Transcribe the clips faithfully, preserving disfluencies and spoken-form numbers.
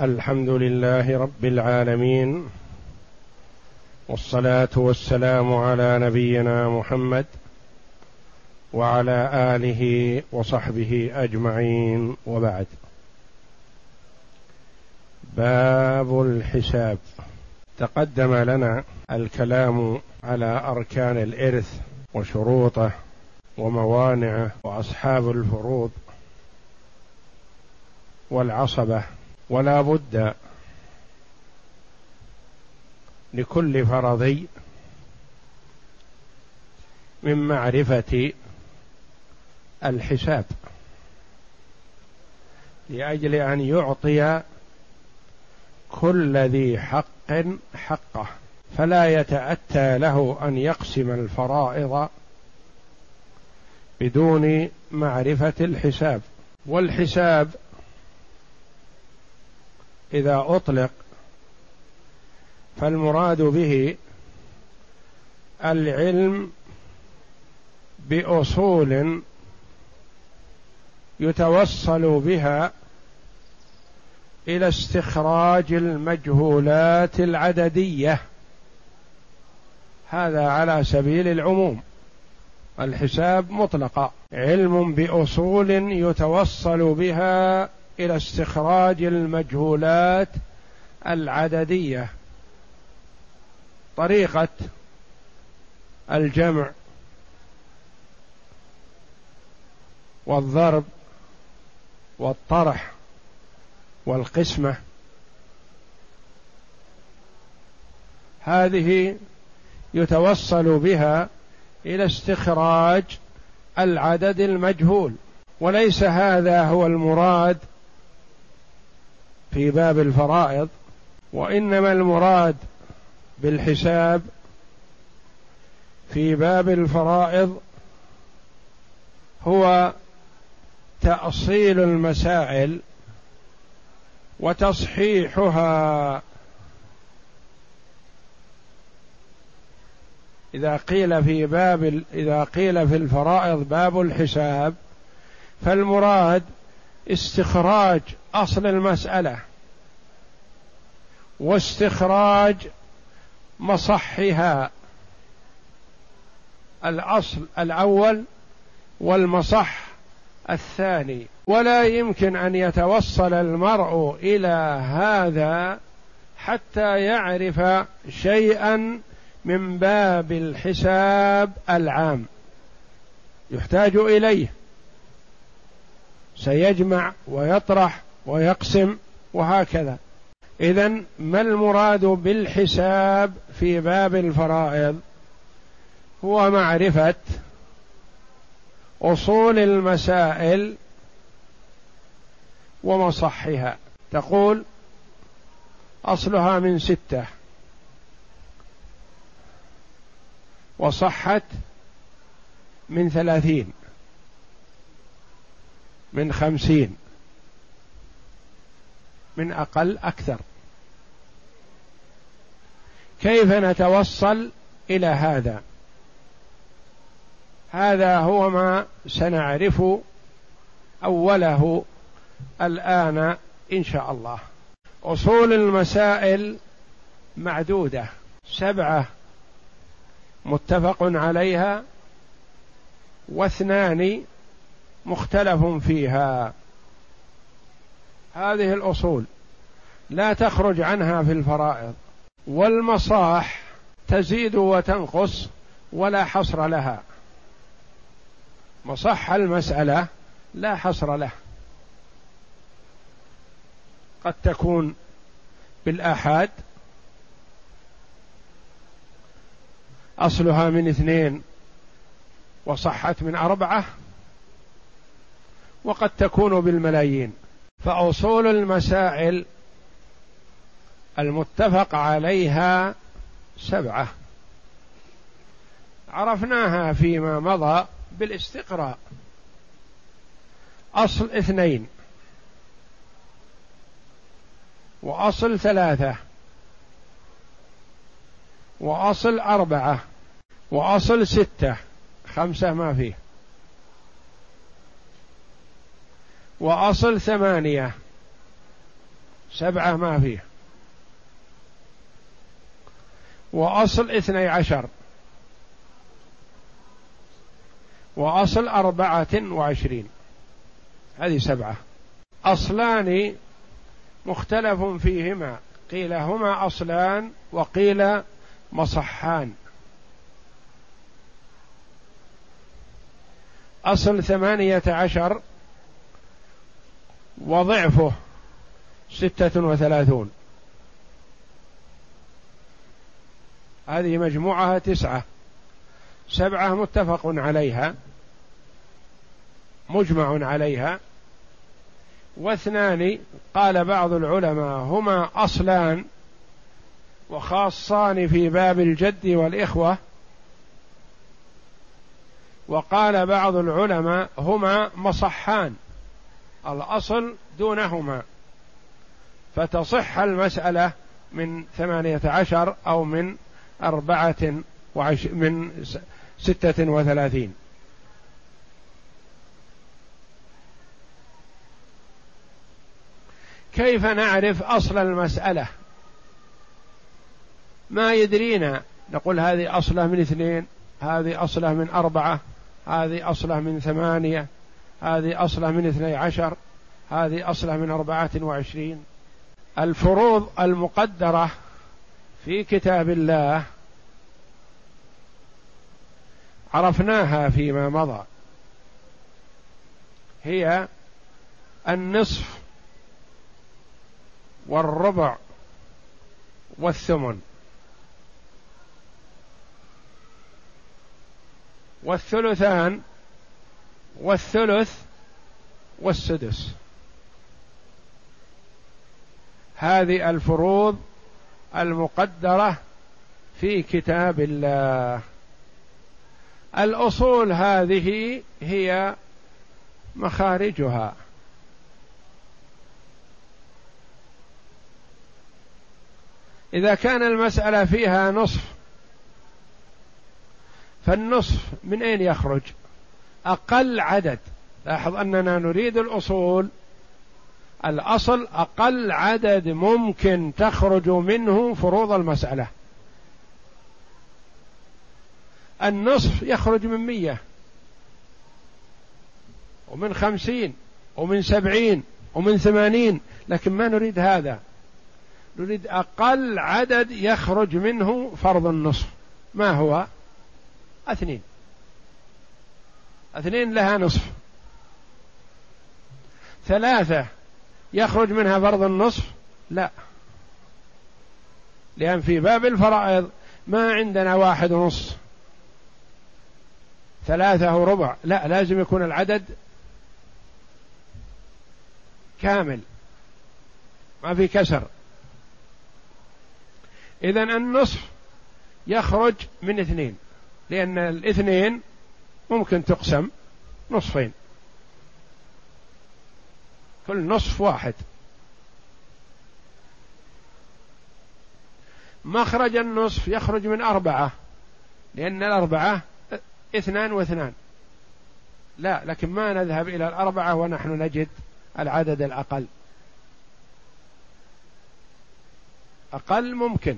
الحمد لله رب العالمين، والصلاة والسلام على نبينا محمد وعلى آله وصحبه أجمعين، وبعد. باب الحساب. تقدم لنا الكلام على أركان الإرث وشروطه وموانعه وأصحاب الفروض والعصبة، ولا بد لكل فرضي من معرفة الحساب لأجل أن يعطي كل ذي حق حقه، فلا يتأتى له أن يقسم الفرائض بدون معرفة الحساب. والحساب إذا أطلق فالمراد به العلم بأصول يتوصل بها إلى استخراج المجهولات العددية، هذا على سبيل العموم. الحساب مطلقة علم بأصول يتوصل بها إلى استخراج المجهولات العددية، طريقة الجمع والضرب والطرح والقسمة، هذه يتوصل بها إلى استخراج العدد المجهول، وليس هذا هو المراد في باب الفرائض، وإنما المراد بالحساب في باب الفرائض هو تأصيل المسائل وتصحيحها. إذا قيل في باب إذا قيل في الفرائض باب الحساب، فالمراد استخراج أصل المسألة واستخراج مصحها، الأصل الأول والمصح الثاني. ولا يمكن أن يتوصل المرء إلى هذا حتى يعرف شيئا من باب الحساب العام يحتاج إليه، سيجمع ويطرح ويقسم وهكذا. إذن ما المراد بالحساب في باب الفرائض؟ هو معرفة أصول المسائل ومصحها. تقول أصلها من ستة وصحت من ثلاثين من خمسين، من أقل أكثر. كيف نتوصل إلى هذا؟ هذا هو ما سنعرف أوله الآن إن شاء الله. أصول المسائل معدودة، سبعة متفق عليها واثنان مختلف فيها. هذه الأصول لا تخرج عنها في الفرائض، والمصاح تزيد وتنقص ولا حصر لها. مصح المسألة لا حصر له، قد تكون بالآحاد، أصلها من اثنين وصحت من أربعة، وقد تكون بالملايين. فأصول المسائل المتفق عليها سبعة، عرفناها فيما مضى بالاستقراء. أصل اثنين، وأصل ثلاثة، وأصل أربعة، وأصل ستة، خمسة ما فيه، وأصل ثمانية، سبعة ما فيه، وأصل اثني عشر، وأصل أربعة وعشرين، هذه سبعة. أصلان مختلف فيهما، قيل هما أصلان وقيل مصحان. أصل ثمانية عشر وضعفه ستة وثلاثون، هذه مجموعها تسعة، سبعة متفق عليها مجمع عليها، واثنان قال بعض العلماء هما أصلان وخاصان في باب الجد والإخوة، وقال بعض العلماء هما مصحان، الأصل دونهما، فتصح المسألة من ثمانية عشر أو من أربعة وعش من ستة وثلاثين. كيف نعرف أصل المسألة؟ ما يدرينا، نقول هذه أصله من اثنين، هذه أصله من أربعة، هذه أصله من ثمانية، هذه أصله من اثني عشر، هذه أصله من أربعة وعشرين. الفروض المقدرة في كتاب الله عرفناها فيما مضى، هي النصف والربع والثمن والثلثان والثلث والسدس، هذه الفروض المقدرة في كتاب الله. الأصول هذه هي مخارجها، إذا كان المسألة فيها نصف، فالنصف من أين يخرج؟ أقل عدد. لاحظ أننا نريد الأصول، الأصل أقل عدد ممكن تخرج منه فروض المسألة. النصف يخرج من مية ومن خمسين ومن سبعين ومن ثمانين، لكن ما نريد هذا، نريد أقل عدد يخرج منه فرض النصف. ما هو؟ اثنين، اثنين لها نصف. ثلاثة يخرج منها فرض النصف؟ لا، لأن في باب الفرائض ما عندنا واحد ونص، ثلاثة وربع، لا، لازم يكون العدد كامل ما في كسر. إذن النصف يخرج من اثنين، لأن الاثنين ممكن تقسم نصفين، كل نصف واحد. مخرج النصف يخرج من أربعة، لأن الأربعة اثنان واثنان، لا، لكن ما نذهب إلى الأربعة ونحن نجد العدد الأقل، أقل ممكن.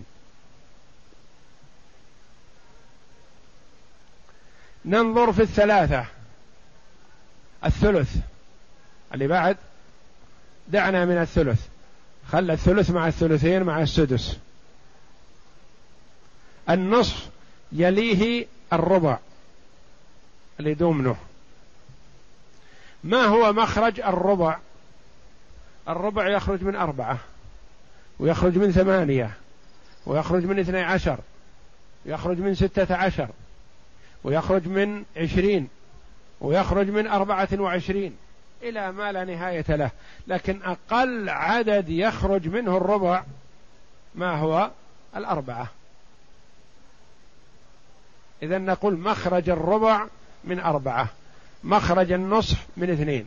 ننظر في الثلاثة، الثلث اللي بعد، دعنا من الثلث، خلى الثلث مع الثلثين مع السدس. النصف يليه الربع اللي دومنه. ما هو مخرج الربع؟ الربع يخرج من أربعة، ويخرج من ثمانية، ويخرج من اثني عشر، ويخرج من ستة عشر، ويخرج من عشرين، ويخرج من أربعة وعشرين، إلى ما لا نهاية له. لكن أقل عدد يخرج منه الربع ما هو؟ الأربعة. إذن نقول مخرج الربع من أربعة، مخرج النصف من اثنين.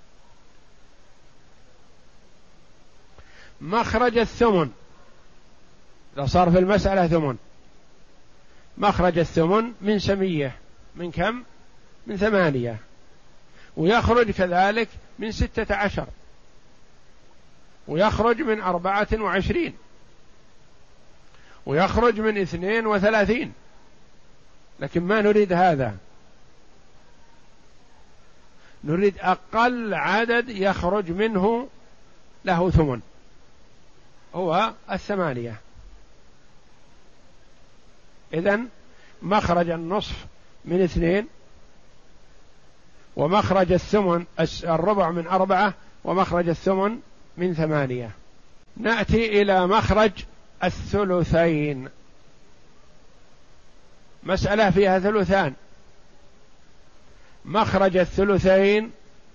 مخرج الثمن، إذا صار في المسألة ثمن، مخرج الثمن من سمية، من كم؟ من ثمانية، ويخرج كذلك من ستة عشر، ويخرج من أربعة وعشرين ويخرج من اثنين وثلاثين، لكن ما نريد هذا، نريد أقل عدد يخرج منه له ثمن هو الثمانية. إذن مخرج النصف من اثنين، ومخرج الثمن الربع من أربعة، ومخرج الثمن من ثمانية. نأتي إلى مخرج الثلثين. مسألة فيها ثلثان. مخرج الثلثين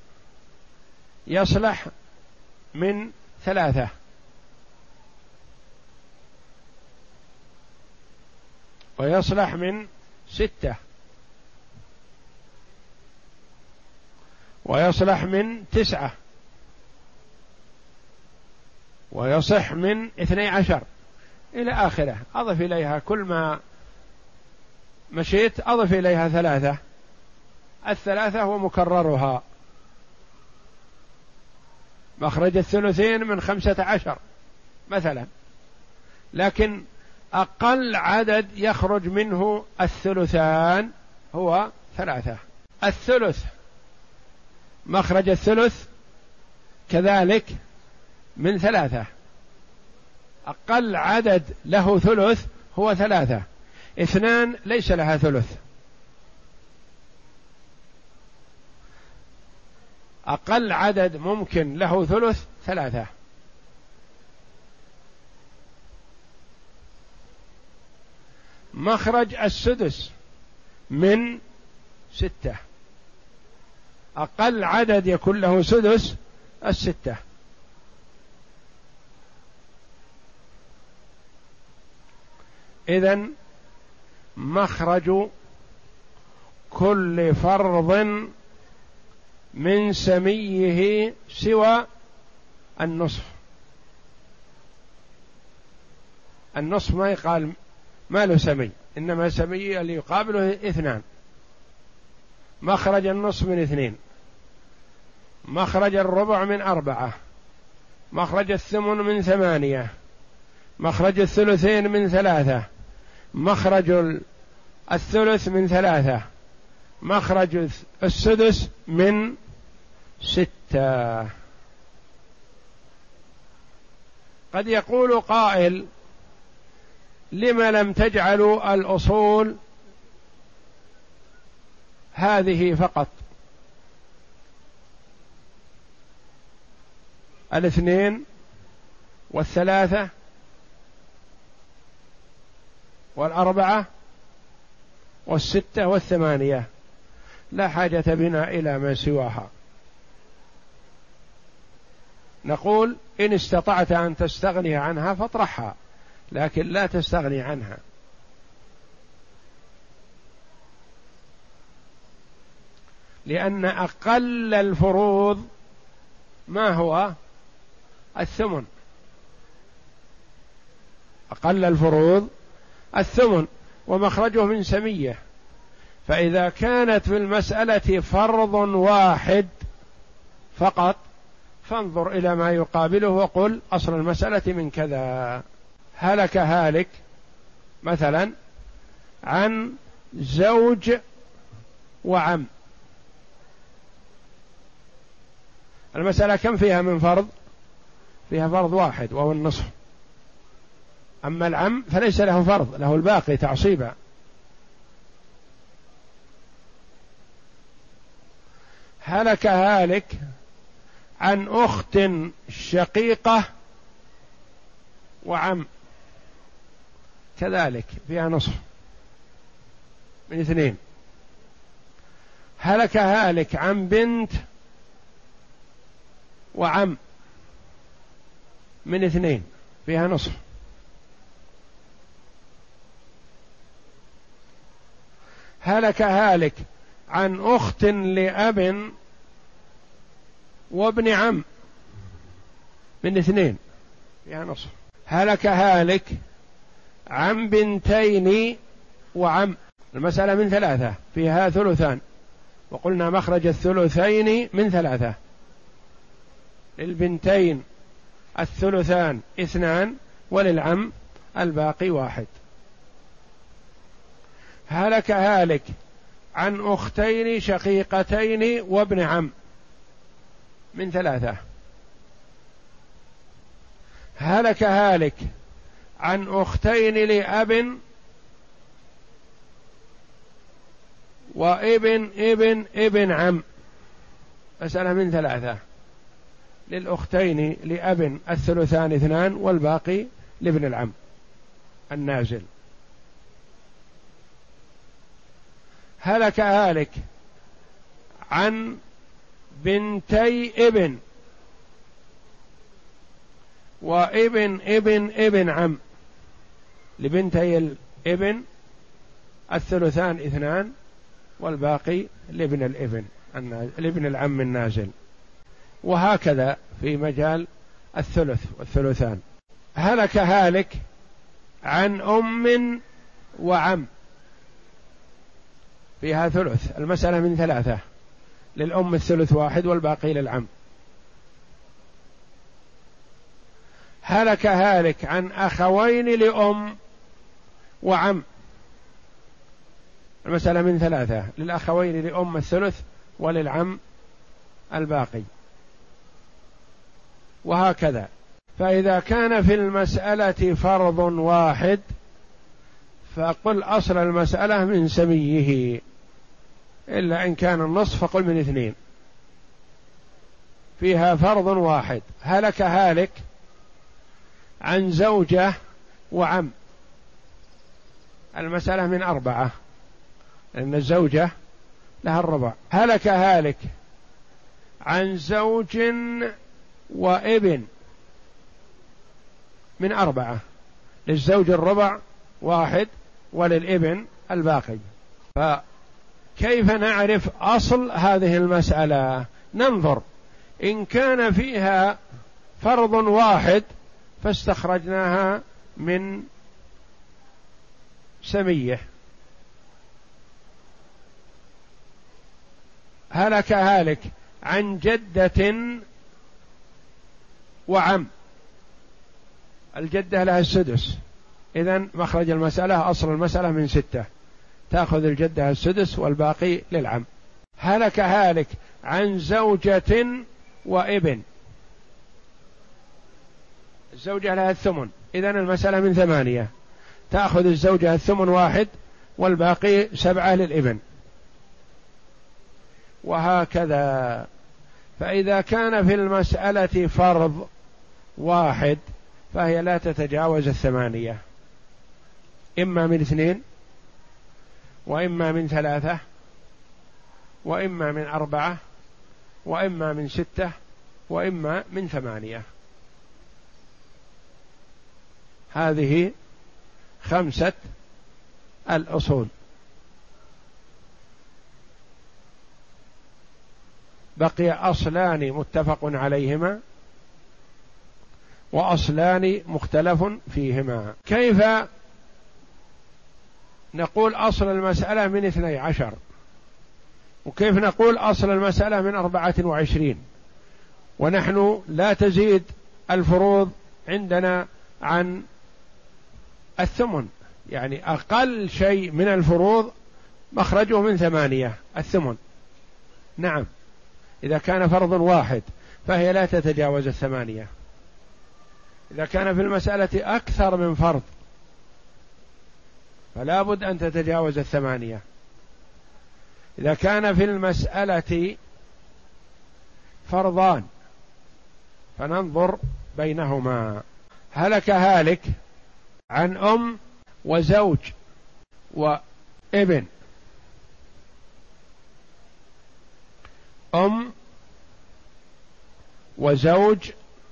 يصلح من ثلاثة، ويصلح من ستة، ويصلح من تسعة، ويصح من اثني عشر إلى آخره. أضف إليها كل ما مشيت أضف إليها ثلاثة، الثلاثة هو مكررها. مخرج الثلثين من خمسة عشر مثلا، لكن أقل عدد يخرج منه الثلثان هو ثلاثة. الثلث مخرج الثلث كذلك من ثلاثة، أقل عدد له ثلث هو ثلاثة. اثنان ليس لها ثلث، أقل عدد ممكن له ثلث ثلاثة. مخرج السدس من ستة، أقل عدد يكون له سدس الستة. إذن مخرج كل فرض من سميه سوى النصف. النصف ما يقال ما له سمي، إنما سمي اللي يقابله اثنان. مخرج النصف من اثنين، مخرج الربع من أربعة، مخرج الثمن من ثمانية، مخرج الثلثين من ثلاثة، مخرج الثلث من ثلاثة، مخرج السدس من ستة. قد يقول قائل: لم لم تجعلوا الأصول هذه فقط، الاثنين والثلاثة والأربعة والستة والثمانية، لا حاجة بنا إلى ما سواها. نقول: إن استطعت أن تستغني عنها فاطرحها، لكن لا تستغني عنها. لأن أقل الفروض ما هو؟ الثمن. أقل الفروض الثمن، ومخرجه من سمية. فإذا كانت في المسألة فرض واحد فقط فانظر إلى ما يقابله وقل: أصل المسألة من كذا. هلك هالك مثلا عن زوج وعم، المسألة كم فيها من فرض؟ فيها فرض واحد وهو النصف. أما العم فليس له فرض، له الباقي تعصيبا. هلك هالك عن أخت شقيقة وعم، كذلك فيها نصف من اثنين. هلك هالك عن بنت وعم من اثنين، فيها نصف. هلك هالك عن أخت لأب وابن عم من اثنين، فيها نصف. هلك هالك عن بنتين وعم، المسألة من ثلاثة، فيها ثلثان، وقلنا مخرج الثلثين من ثلاثة. للبنتين الثلثان اثنان وللعم الباقي واحد. هلك هالك عن أختين شقيقتين وابن عم من ثلاثة. هلك هالك عن أختين لأب وابن ابن ابن عم، مسألة من ثلاثة. للأختين لأب الثلثان اثنان والباقي لابن العم النازل. هلك هالك عن بنتي ابن وابن ابن ابن عم، لبنتي الابن الثلثان اثنان والباقي لابن الابن لابن العم النازل. وهكذا في مجال الثلث والثلثان. هلك هالك عن أم وعم، فيها ثلث، المسألة من ثلاثة، للأم الثلث واحد والباقي للعم. هلك هالك عن أخوين لأم وعم، المسألة من ثلاثة، للأخوين لأم الثلث وللعم الباقي. وهكذا. فإذا كان في المسألة فرض واحد فقل أصل المسألة من سميه، إلا إن كان النصف فقل من اثنين. فيها فرض واحد. هلك هالك عن زوجة وعم، المسألة من أربعة، لأن الزوجة لها الربع. هلك هالك عن زوج وابن من أربعة، للزوج الربع واحد وللابن الباقي. فكيف نعرف أصل هذه المسألة؟ ننظر إن كان فيها فرض واحد فاستخرجناها من سميه. هلك هالك عن جدة وعم، الجدة لها السدس، إذن مخرج المسألة أصل المسألة من ستة، تأخذ الجدة السدس والباقي للعم. هلك هالك عن زوجة وابن، الزوجة لها الثمن، إذن المسألة من ثمانية، تأخذ الزوجة الثمن واحد والباقي سبعة للابن. وهكذا. فإذا كان في المسألة فرض واحد فهي لا تتجاوز الثمانية، إما من اثنين وإما من ثلاثة وإما من أربعة وإما من ستة وإما من ثمانية. هذه خمسة الأصول. بقي أصلان متفق عليهما وأصلان مختلف فيهما. كيف نقول أصل المسألة من اثني عشر، وكيف نقول أصل المسألة من أربعة وعشرين، ونحن لا تزيد الفروض عندنا عن الثمن، يعني أقل شيء من الفروض مخرجه من ثمانية الثمن. نعم، إذا كان فرض واحد فهي لا تتجاوز الثمانية. إذا كان في المسألة أكثر من فرض فلا بد أن تتجاوز الثمانية. إذا كان في المسألة فرضان فننظر بينهما. هلك هالك عن أم وزوج وابن، أم وزوج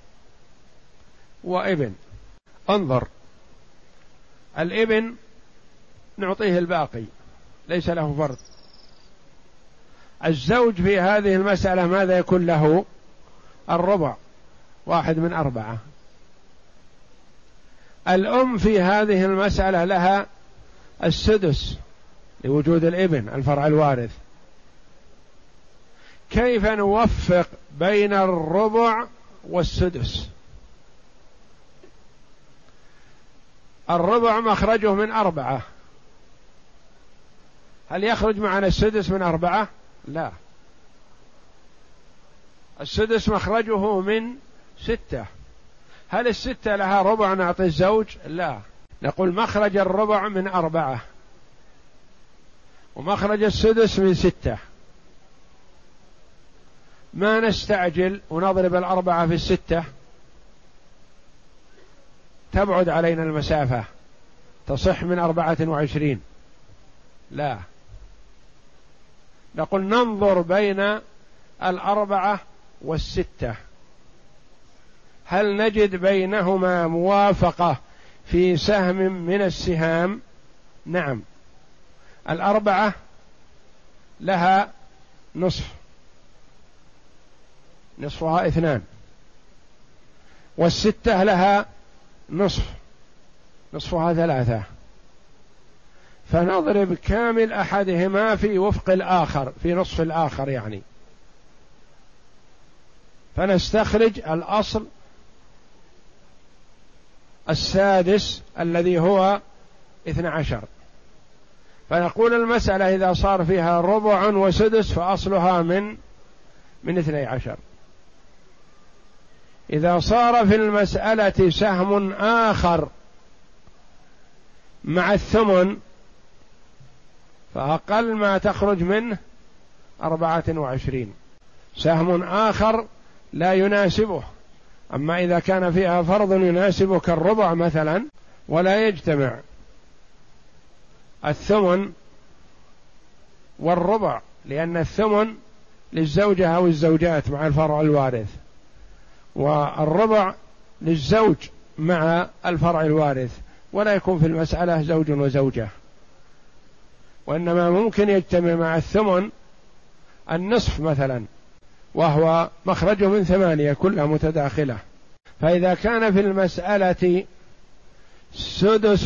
وابن. انظر، الابن نعطيه الباقي ليس له فرض. الزوج في هذه المسألة ماذا يكون له؟ الربع، واحد من أربعة. الأم في هذه المسألة لها السدس لوجود الابن الفرع الوارث. كيف نوفق بين الربع والسدس؟ الربع مخرجه من أربعة، هل يخرج معنا السدس من أربعة؟ لا، السدس مخرجه من ستة. هل الستة لها ربع نعطي الزوج؟ لا، نقول مخرج الربع من أربعة ومخرج السدس من ستة، ما نستعجل ونضرب الأربعة في الستة، تبعد علينا المسافة، تصح من أربعة وعشرين. لا، نقول ننظر بين الأربعة والستة، هل نجد بينهما موافقة في سهم من السهام؟ نعم، الأربعة لها نصف، نصفها اثنان، والستة لها نصف، نصفها ثلاثة، فنضرب كامل أحدهما في وفق الآخر، في نصف الآخر يعني، فنستخرج الأصل السادس الذي هو اثنى عشر. فنقول المسألة إذا صار فيها ربع وسدس فأصلها من من اثني عشر. إذا صار في المسألة سهم آخر مع الثمن فأقل ما تخرج منه أربعة وعشرين، سهم آخر لا يناسبه. أما إذا كان فيها فرض يناسبه كالربع مثلا ولا يجتمع الثمن والربع، لأن الثمن للزوجة أو الزوجات مع الفرع الوارث، والربع للزوج مع الفرع الوارث، ولا يكون في المسألة زوج وزوجة، وإنما ممكن يجتمع مع الثمن النصف مثلا، وهو مخرجه من ثمانية كلها متداخلة. فإذا كان في المسألة سدس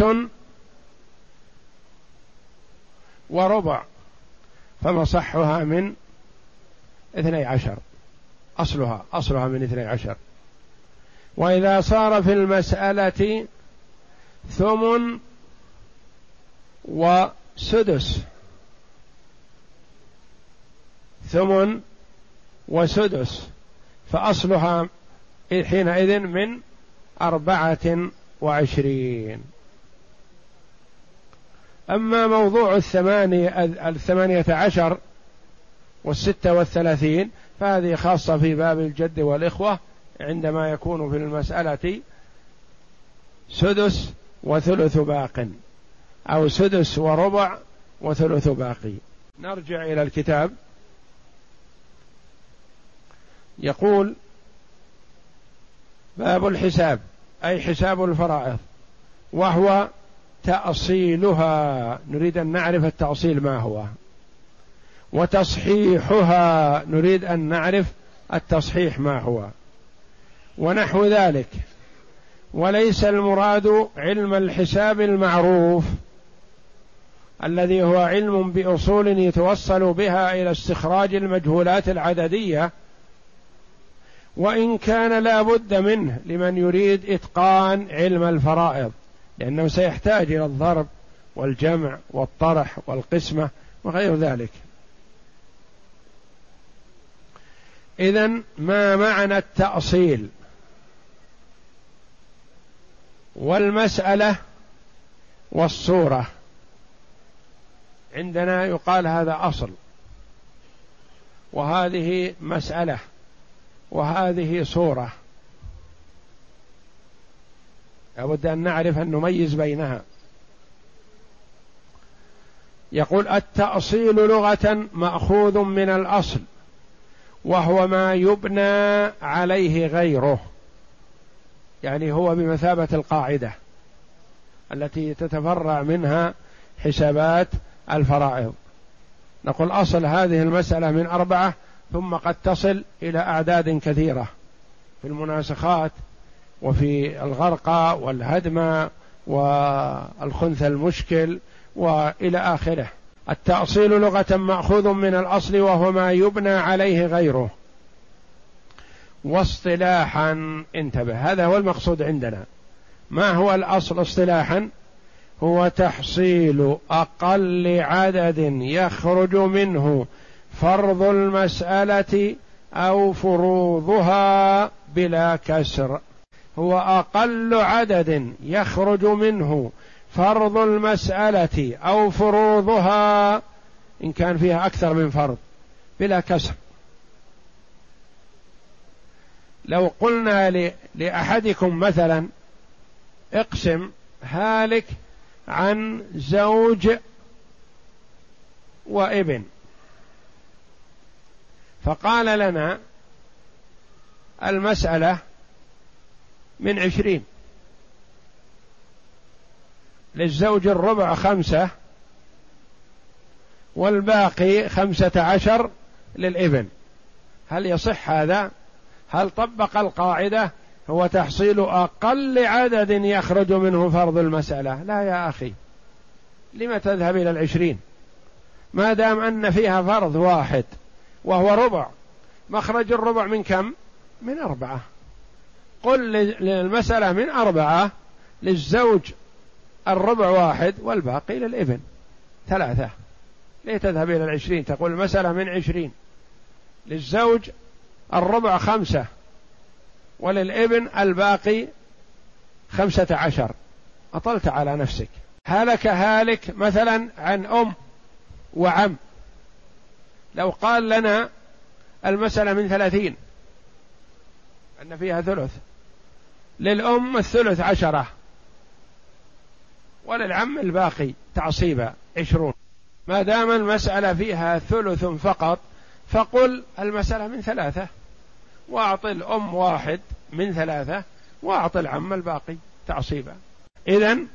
وربع فمصحها من اثني عشر، أصلها أصلها من اثني عشر. وإذا صار في المسألة ثمن وسدس، ثمن وسدس فأصلها حينئذ من أربعة وعشرين. أما موضوع الثمانية الثمانية عشر والستة والثلاثين فهذه خاصة في باب الجد والإخوة، عندما يكون في المسألة سدس وثلث باق، أو سدس وربع وثلث باقي. نرجع إلى الكتاب. يقول باب الحساب، أي حساب الفرائض، وهو تأصيلها، نريد أن نعرف التأصيل ما هو، وتصحيحها، نريد أن نعرف التصحيح ما هو، ونحو ذلك. وليس المراد علم الحساب المعروف الذي هو علم بأصول يتوصل بها إلى استخراج المجهولات العددية، وإن كان لا بد منه لمن يريد إتقان علم الفرائض، لأنه سيحتاج إلى الضرب والجمع والطرح والقسمة وغير ذلك. إذن ما معنى التأصيل؟ والمسألة والصورة عندنا يقال هذا أصل، وهذه مسألة، وهذه صورة، لابد أن نعرف أن نميز بينها. يقول التأصيل لغة مأخوذ من الأصل، وهو ما يبنى عليه غيره، يعني هو بمثابة القاعدة التي تتفرع منها حسابات الفرائض. نقول أصل هذه المسألة من أربعة، ثم قد تصل إلى أعداد كثيرة في المناسخات وفي الغرقى والهدم والخنث المشكل وإلى آخره. التأصيل لغة مأخوذ من الأصل، وهو ما يبنى عليه غيره. واصطلاحا، انتبه، هذا هو المقصود عندنا. ما هو الأصل اصطلاحا؟ هو تحصيل أقل عدد يخرج منه فرض المسألة أو فروضها بلا كسر. هو أقل عدد يخرج منه فرض المسألة أو فروضها إن كان فيها أكثر من فرض بلا كسر. لو قلنا لأحدكم مثلا اقسم هالك عن زوج وابن، فقال لنا المسألة من عشرين، للزوج الربع خمسة والباقي خمسة عشر للابن. هل يصح هذا؟ هل طبق القاعدة هو تحصيل أقل عدد يخرج منه فرض المسألة؟ لا يا أخي، لم تذهب إلى العشرين ما دام أن فيها فرض واحد وهو ربع؟ مخرج الربع من كم؟ من أربعة. قل للمسألة من أربعة، للزوج الربع واحد والباقي للابن ثلاثة. ليه تذهب إلى العشرين؟ تقول المسألة من عشرين، للزوج الربع خمسة وللابن الباقي خمسة عشر. أطلت على نفسك. هلك هالك مثلا عن أم وعم، لو قال لنا المسألة من ثلاثين أن فيها ثلث، للأم الثلث عشرة وللعم الباقي تعصيبا عشرون. ما دام المسألة فيها ثلث فقط فقل المسألة من ثلاثة، وأعطي الأم واحد من ثلاثة وأعطي العم الباقي تعصيبا. إذن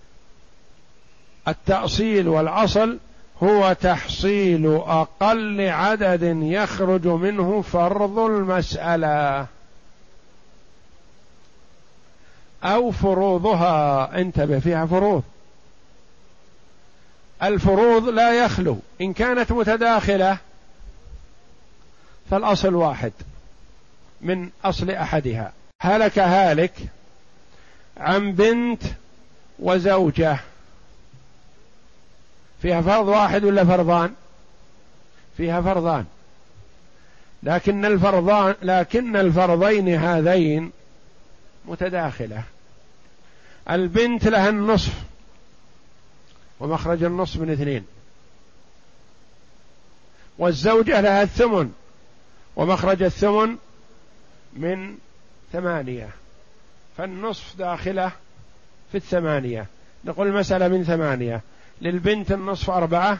التأصيل والأصل هو تحصيل أقل عدد يخرج منه فرض المسألة أو فروضها. انتبه، فيها فروض. الفروض لا يخلو، إن كانت متداخلة فالأصل واحد من أصل أحدها. هلك هالك عن بنت وزوجة، فيها فرض واحد ولا فرضان؟ فيها فرضان، لكن الفرضان لكن الفرضين هذين متداخلة. البنت لها النصف ومخرج النصف من اثنين، والزوجة لها الثمن ومخرج الثمن من ثمانية، فالنصف داخلة في الثمانية. نقول المسألة من ثمانية، للبنت النصف أربعة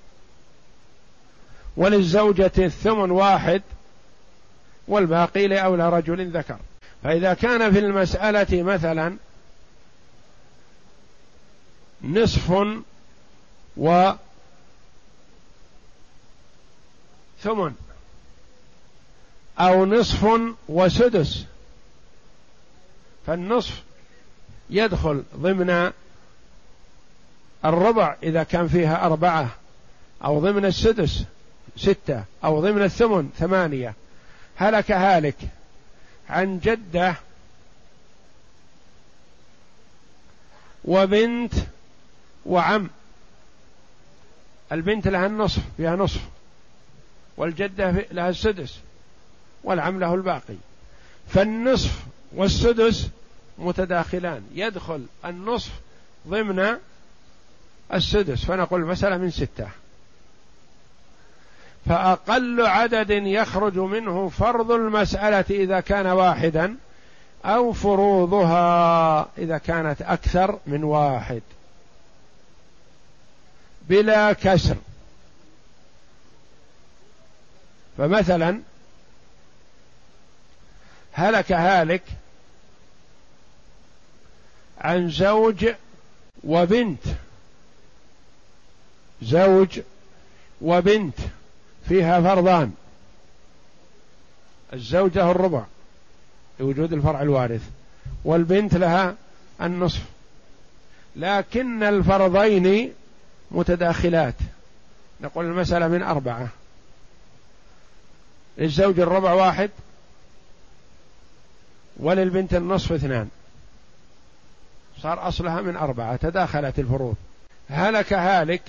وللزوجة الثمن واحد والباقي لأولى رجل ذكر. فإذا كان في المسألة مثلا نصف وثمن أو نصف وسدس، فالنصف يدخل ضمن الربع إذا كان فيها أربعة، أو ضمن السدس ستة، أو ضمن الثمن ثمانية. هلك هالك عن جدة وبنت وعم، البنت لها النصف فيها نصف، والجدة لها السدس، والعم له الباقي، فالنصف والسدس متداخلان، يدخل النصف ضمن السدس، فنقول المسألة من ستة. فأقل عدد يخرج منه فرض المسألة إذا كان واحدا أو فروضها إذا كانت أكثر من واحد بلا كسر. فمثلا هلك هالك عن زوج وبنت، زوج وبنت فيها فرضان، الزوجة الربع لوجود الفرع الوارث، والبنت لها النصف، لكن الفرضين متداخلات. نقول المسألة من أربعة، للزوج الربع واحد وللبنت النصف اثنان، صار أصلها من أربعة، تداخلت الفروض. هلك هالك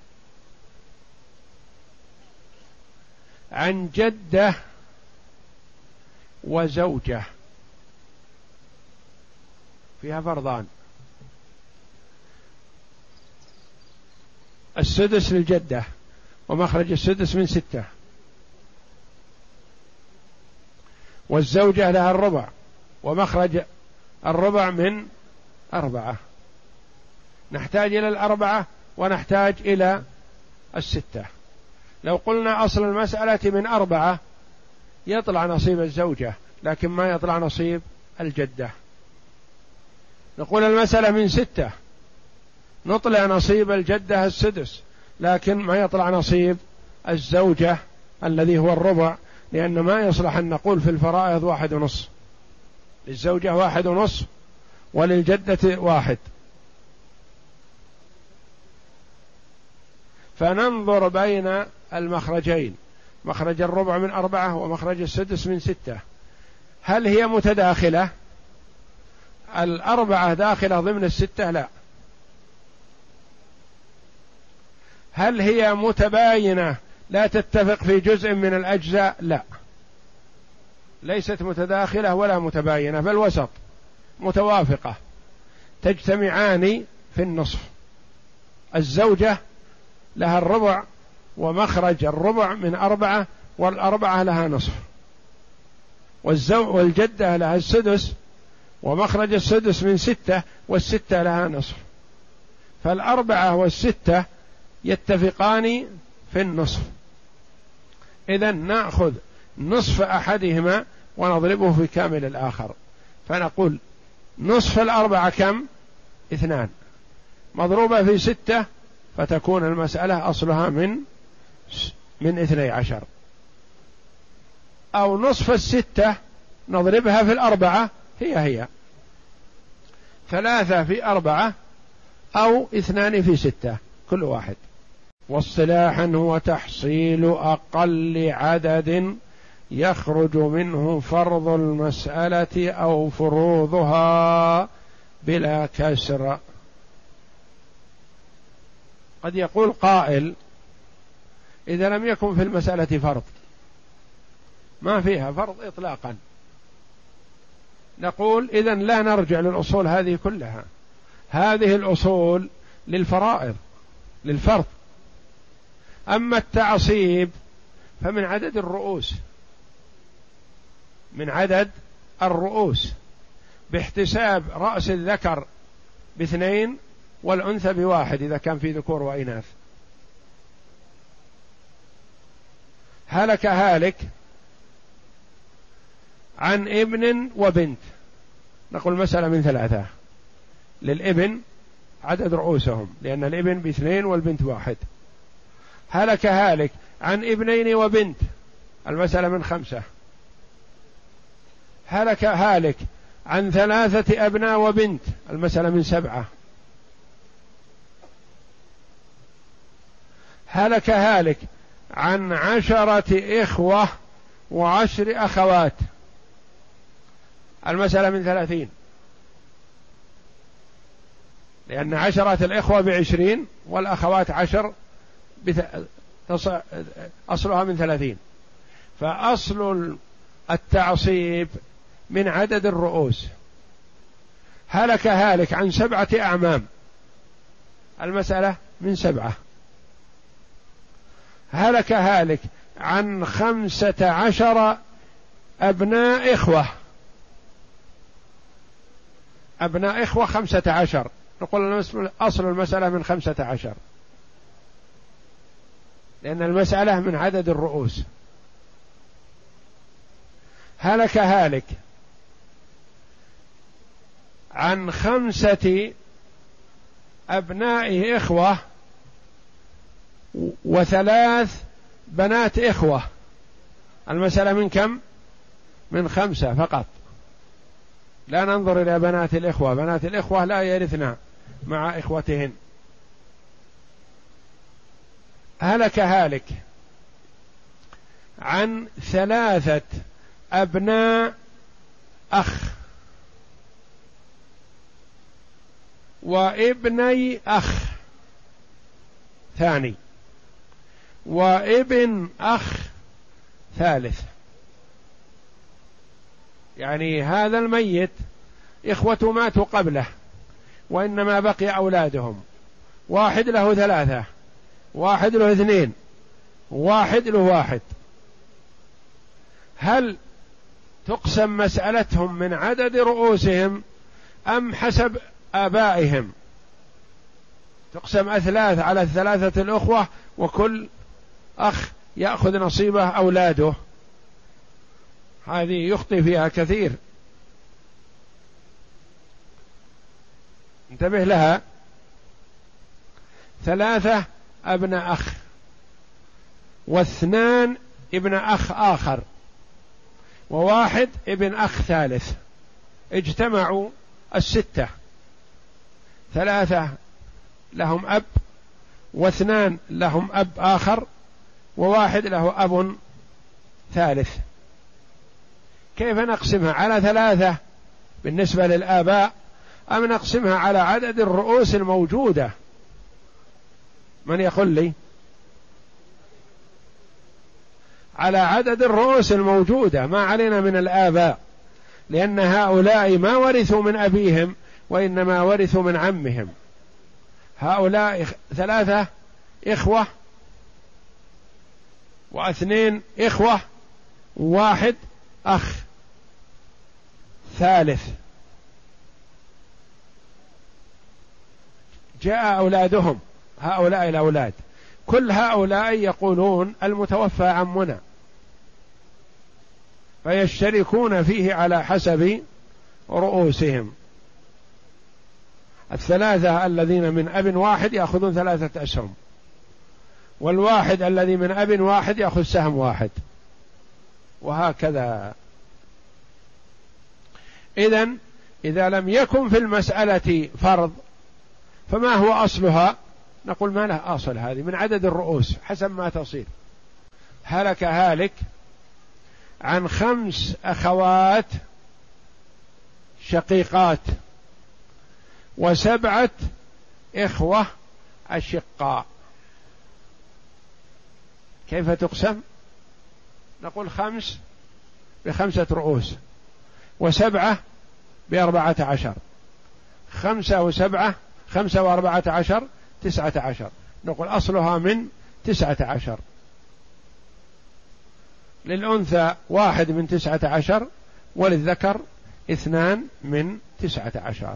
عن جدة وزوجة، فيها فرضان: السدس للجدة ومخرج السدس من ستة، والزوجة لها الربع ومخرج الربع من أربعة. نحتاج إلى الأربعة ونحتاج إلى الستة. لو قلنا أصل المسألة من أربعة يطلع نصيب الزوجة، لكن ما يطلع نصيب الجدة. نقول المسألة من ستة، نطلع نصيب الجدة السدس، لكن ما يطلع نصيب الزوجة الذي هو الربع، لأن ما يصلح أن نقول في الفرائض واحد ونصف، للزوجة واحد ونصف وللجدة واحد. فننظر بين المخرجين، مخرج الربع من أربعة ومخرج السدس من ستة، هل هي متداخلة؟ الأربعة داخلة ضمن الستة؟ لا. هل هي متباينة لا تتفق في جزء من الأجزاء؟ لا، ليست متداخلة ولا متباينة، بل وسط، متوافقة، تجتمعان في النصف. الزوجة لها الربع ومخرج الربع من أربعة، والأربعة لها نصف، والزو والجدة لها السدس ومخرج السدس من ستة، والستة لها نصف، فالأربعة والستة يتفقان في النصف. إذن نأخذ نصف أحدهما ونضربه في كامل الآخر، فنقول نصف الأربعة كم؟ اثنان، مضروبة في ستة، فتكون المسألة أصلها من من اثني عشر. أو نصف الستة نضربها في الأربعة، هي هي ثلاثة في أربعة، أو اثنان في ستة كل واحد. واصطلاحا هو تحصيل أقل عدد يخرج منه فرض المسألة أو فروضها بلا كسر. قد يقول قائل: إذا لم يكن في المسألة فرض، ما فيها فرض إطلاقا، نقول إذن لا نرجع للأصول هذه كلها، هذه الأصول للفرائض للفرض. أما التعصيب فمن عدد الرؤوس، من عدد الرؤوس، باحتساب رأس الذكر باثنين والأنثى بواحد إذا كان في ذكور وإناث. هلك هالك عن ابن وبنت، نقول مسألة من ثلاثة. للابن عدد رؤوسهم، لأن الابن باثنين والبنت واحد. هلك هالك عن ابنين وبنت، المسألة من خمسة. هلك هالك عن ثلاثة أبناء وبنت، المسألة من سبعة. هلك هالك عن عشرة إخوة وعشر أخوات، المسألة من ثلاثين، لأن عشرة الإخوة بعشرين والأخوات عشر بث... أصلها من ثلاثين. فأصل التعصيب من عدد الرؤوس. هلك هالك عن سبعة أعمام، المسألة من سبعة. هلك هالك عن خمسة عشر أبناء إخوة، أبناء إخوة خمسة عشر، نقول أصل المسألة من خمسة عشر، لأن المسألة من عدد الرؤوس. هلك هالك عن خمسة أبناء إخوة وثلاث بنات إخوة، المسألة من كم؟ من خمسة فقط، لا ننظر إلى بنات الإخوة، بنات الإخوة لا يرثن مع إخوتهن. هلك هالك عن ثلاثة أبناء أخ، وابني أخ ثاني وابن أخ ثالث. يعني هذا الميت إخوة ماتوا قبله وإنما بقي أولادهم، واحد له ثلاثة، واحد له اثنين، واحد له واحد. هل تقسم مسألتهم من عدد رؤوسهم أم حسب آبائهم؟ تقسم أثلاث على الثلاثة الأخوة وكل أخ يأخذ نصيبه أولاده. هذه يخطئ فيها كثير، انتبه لها. ثلاثة ابن أخ واثنان ابن أخ آخر وواحد ابن أخ ثالث، اجتمعوا الستة، ثلاثة لهم أب واثنان لهم أب آخر وواحد له أب ثالث. كيف نقسمها؟ على ثلاثة بالنسبة للآباء أم نقسمها على عدد الرؤوس الموجودة؟ من يقول لي؟ على عدد الرؤوس الموجودة، ما علينا من الآباء، لأن هؤلاء ما ورثوا من أبيهم وإنما ورثوا من عمهم. هؤلاء ثلاثة إخوة واثنين إخوة واحد أخ ثالث، جاء أولادهم هؤلاء الأولاد، كل هؤلاء يقولون المتوفى عمنا، فيشتركون فيه على حسب رؤوسهم. الثلاثة الذين من أب واحد يأخذون ثلاثة أسهم، والواحد الذي من أب واحد يأخذ سهم واحد، وهكذا. إذن إذا لم يكن في المسألة فرض فما هو أصلها؟ نقول ما له أصل، هذه من عدد الرؤوس حسب ما تصير. هلك هالك عن خمس أخوات شقيقات وسبعة إخوة أشقاء، كيف تقسم؟ نقول خمس بخمسة رؤوس وسبعة بأربعة عشر، خمسة وسبعة خمسة وأربعة عشر تسعة عشر، نقول أصلها من تسعة عشر. للأنثى واحد من تسعة عشر وللذكر اثنان من تسعة عشر.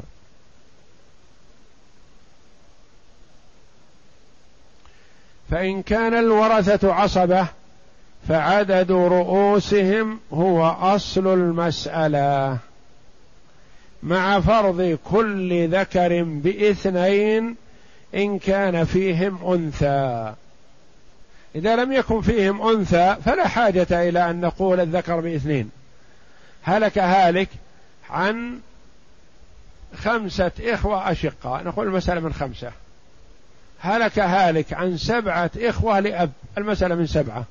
فإن كان الورثة عصبة فعدد رؤوسهم هو أصل المسألة، مع فرض كل ذكر باثنين إن كان فيهم أنثى. إذا لم يكن فيهم أنثى فلا حاجة إلى أن نقول الذكر باثنين. هلك هالك عن خمسة إخوة أشقاء، نقول المسألة من خمسة. هلك هالك عن سبعة إخوة لأب، المسألة من سبعة.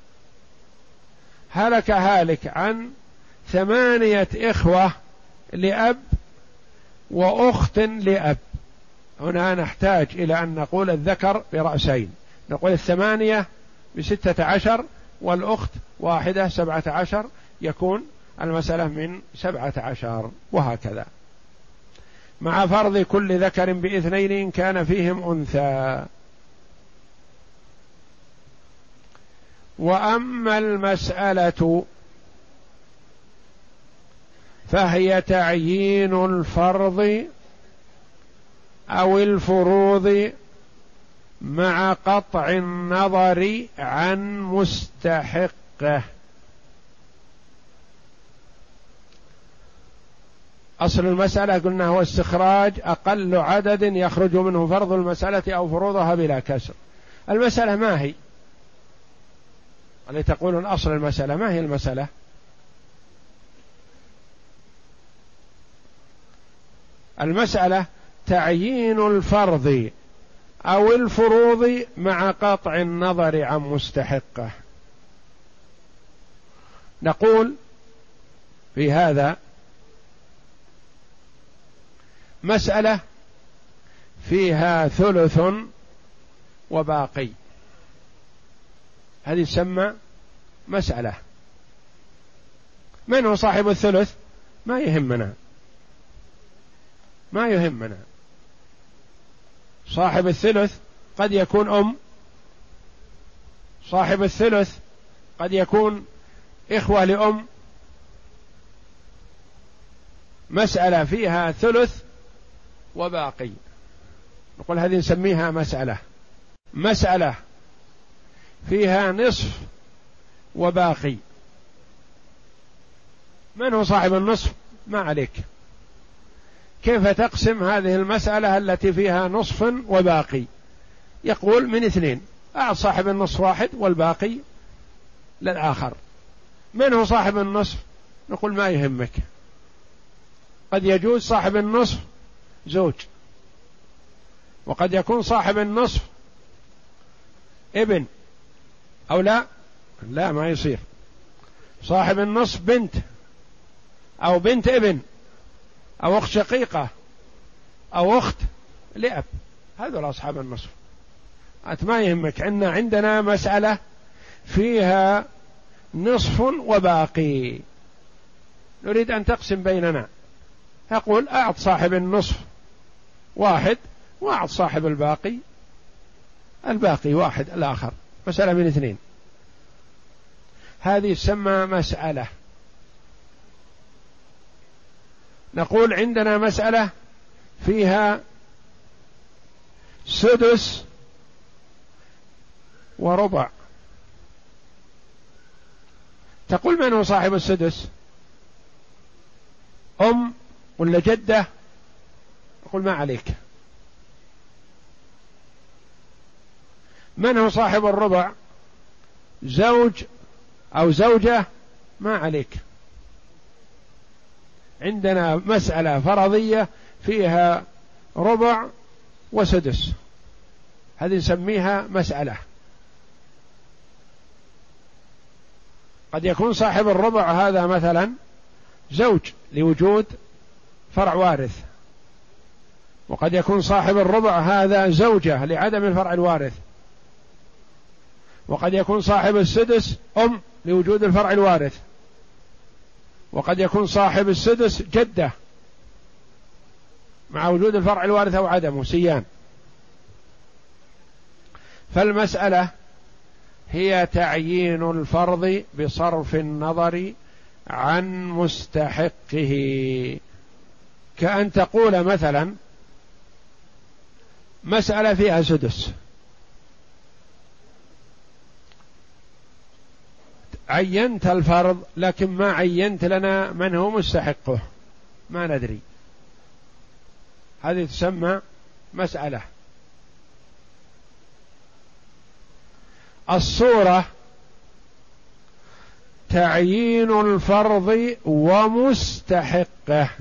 هلك هالك عن ثمانية إخوة لأب وأخت لأب، هنا نحتاج إلى أن نقول الذكر برأسين، نقول الثمانية بستة عشر والأخت واحدة سبعة عشر، يكون المسألة من سبعة عشر، وهكذا مع فرض كل ذكر باثنين إن كان فيهم أنثى. وأما المسألة فهي تعيين الفرض أو الفروض مع قطع النظر عن مستحقه. أصل المسألة قلنا هو استخراج أقل عدد يخرج منه فرض المسألة أو فروضها بلا كسر. المسألة ما هي؟ اللي تقولون أصل المسألة، ما هي المسألة؟ المسألة تعيين الفرض أو الفروض مع قطع النظر عن مستحقه. نقول في هذا مسألة فيها ثلث وباقي، هذه تسمى مسألة. من هو صاحب الثلث؟ ما يهمنا، ما يهمنا. صاحب الثلث قد يكون أم، صاحب الثلث قد يكون إخوة لأم. مسألة فيها ثلث وباقي، نقول هذه نسميها مسألة. مسألة فيها نصف وباقي، من هو صاحب النصف؟ ما عليك. كيف تقسم هذه المسألة التي فيها نصف وباقي؟ يقول من اثنين، أعط صاحب النصف واحد والباقي للآخر. من هو صاحب النصف؟ نقول ما يهمك. قد يجوز صاحب النصف زوج، وقد يكون صاحب النصف ابن، أو لا لا ما يصير. صاحب النصف بنت، أو بنت ابن، أو أخت شقيقة، أو أخت لأب، هذول أصحاب النصف. أنت ما يهمك. عندنا عندنا مسألة فيها نصف وباقي، نريد أن تقسم بيننا. يقول أعط صاحب النصف واحد، وأعط صاحب الباقي الباقي واحد الآخر، مسألة من اثنين. هذه تسمى مسألة. نقول عندنا مسألة فيها سدس وربع. تقول من هو صاحب السدس؟ أم ولا جدة؟ أقول ما عليك. من هو صاحب الربع؟ زوج أو زوجة؟ ما عليك. عندنا مسألة فرضية فيها ربع وسدس، هذه نسميها مسألة. قد يكون صاحب الربع هذا مثلا زوج لوجود فرع وارث، وقد يكون صاحب الربع هذا زوجة لعدم الفرع الوارث، وقد يكون صاحب السدس أم لوجود الفرع الوارث، وقد يكون صاحب السدس جدة مع وجود الفرع الوارث أو عدمه سيان. فالمسألة هي تعيين الفرض بصرف النظر عن مستحقه. كأن تقول مثلا مسألة فيها سدس، عينت الفرض لكن ما عينت لنا من هو مستحقه، ما ندري، هذه تسمى مسألة. الصورة تعيين الفرض ومستحقه.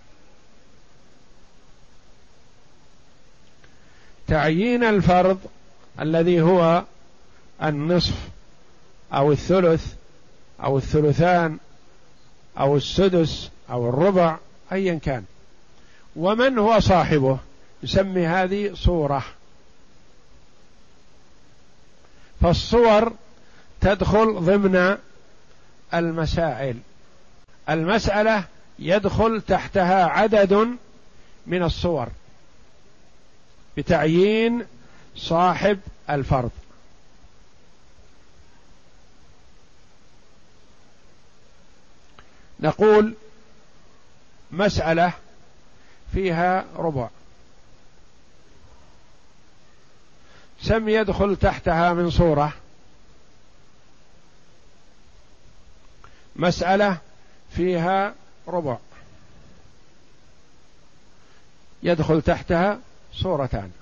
تعيين الفرض الذي هو النصف أو الثلث أو الثلثان أو السدس أو الربع أيا كان، ومن هو صاحبه، يسمي هذه صورة. فالصور تدخل ضمن المسائل. المسألة يدخل تحتها عدد من الصور بتعيين صاحب الفرض. نقول مسألة فيها ربع، سم يدخل تحتها من صورة. مسألة فيها ربع يدخل تحتها صورتان.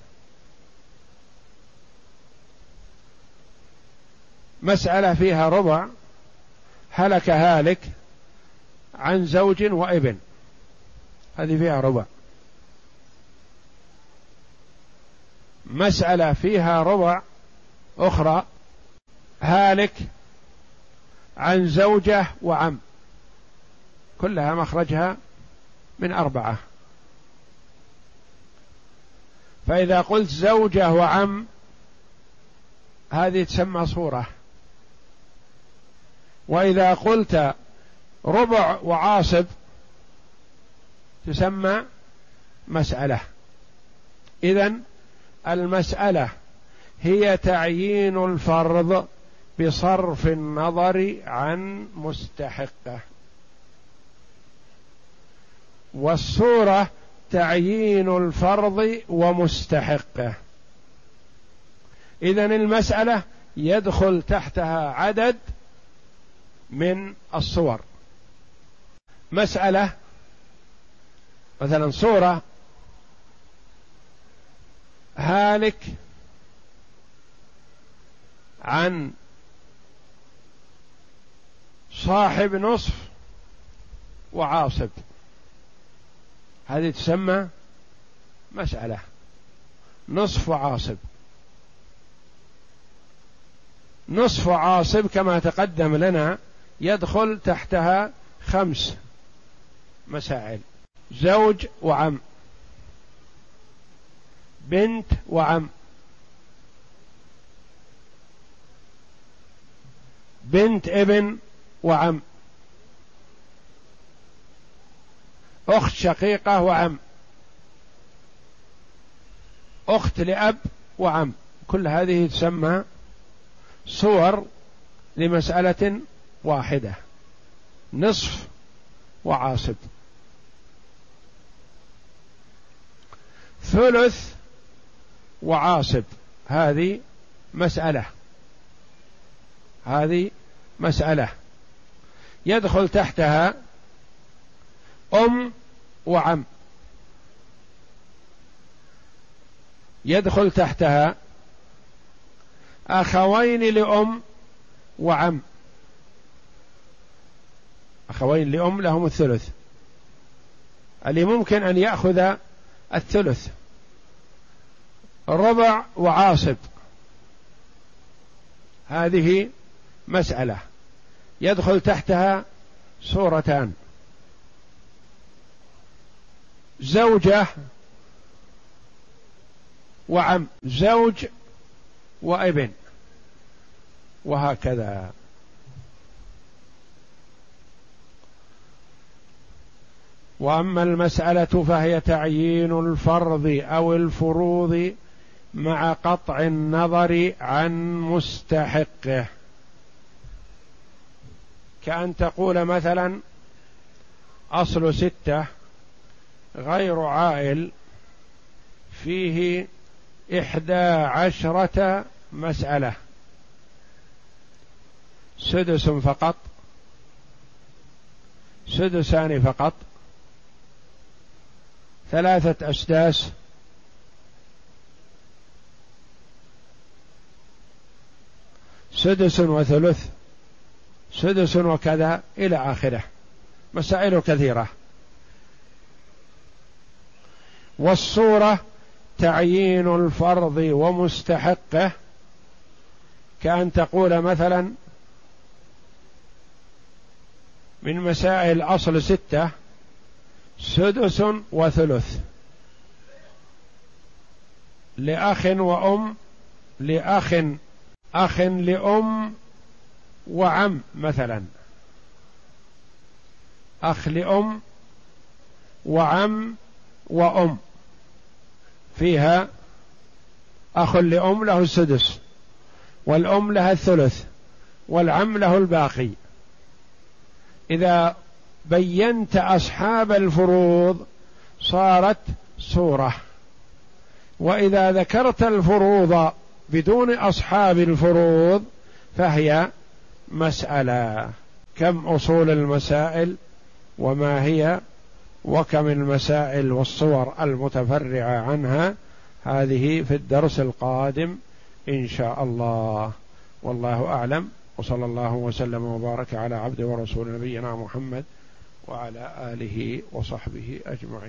مسألة فيها ربع هلك هالك عن زوج وابن، هذه فيها ربع. مسألة فيها ربع أخرى هالك عن زوجة وعم، كلها مخرجها من أربعة. فإذا قلت زوجة وعم هذه تسمى صورة، وإذا قلت ربع وعاصب تسمى مسألة. إذن المسألة هي تعيين الفرض بصرف النظر عن مستحقه، والصورة تعيين الفرض ومستحقه. إذن المسألة يدخل تحتها عدد من الصور. مسألة مثلا صورة هالك عن صاحب نصف وعاصب، هذه تسمى مسألة، نصف وعاصب. نصف وعاصب كما تقدم لنا يدخل تحتها خمس مسائل: زوج وعم، بنت وعم، بنت ابن وعم، أخت شقيقة وعم، أخت لأب وعم. كل هذه تسمى صور لمسألة واحدة، نصف وعاصب. ثلث وعاصب هذه مسألة، هذه مسألة يدخل تحتها أم وعم، يدخل تحتها أخوين لأم وعم، أخوين لأم لهم الثلث، اللي ممكن أن يأخذ الثلث. ربع وعاصب هذه مسألة يدخل تحتها صورتان: زوجة وعم، زوج وابن، وهكذا. وأما المسألة فهي تعيين الفرض أو الفروض مع قطع النظر عن مستحقه، كأن تقول مثلا أصل ستة غير عائل فيه إحدى عشرة مسألة: سدس فقط، سدسان فقط، ثلاثة أسداس، سدس وثلث، سدس وكذا إلى آخره، مسائل كثيرة. والصورة تعيين الفرض ومستحقه، كأن تقول مثلا من مسائل أصل ستة سدس وثلث لأخ وأم، لأخ أخ لأم وعم، مثلا أخ لأم وعم وأم، فيها أخ لأم له السدس، والأم لها الثلث، والعم له الباقي. إذا بينت أصحاب الفروض صارت صورة، وإذا ذكرت الفروض بدون أصحاب الفروض فهي مسألة. كم أصول المسائل وما هي، وكم المسائل والصور المتفرعة عنها، هذه في الدرس القادم إن شاء الله. والله أعلم، وصلى الله وسلم وبارك على عبد ورسول نبينا محمد وعلى آله وصحبه أجمعين.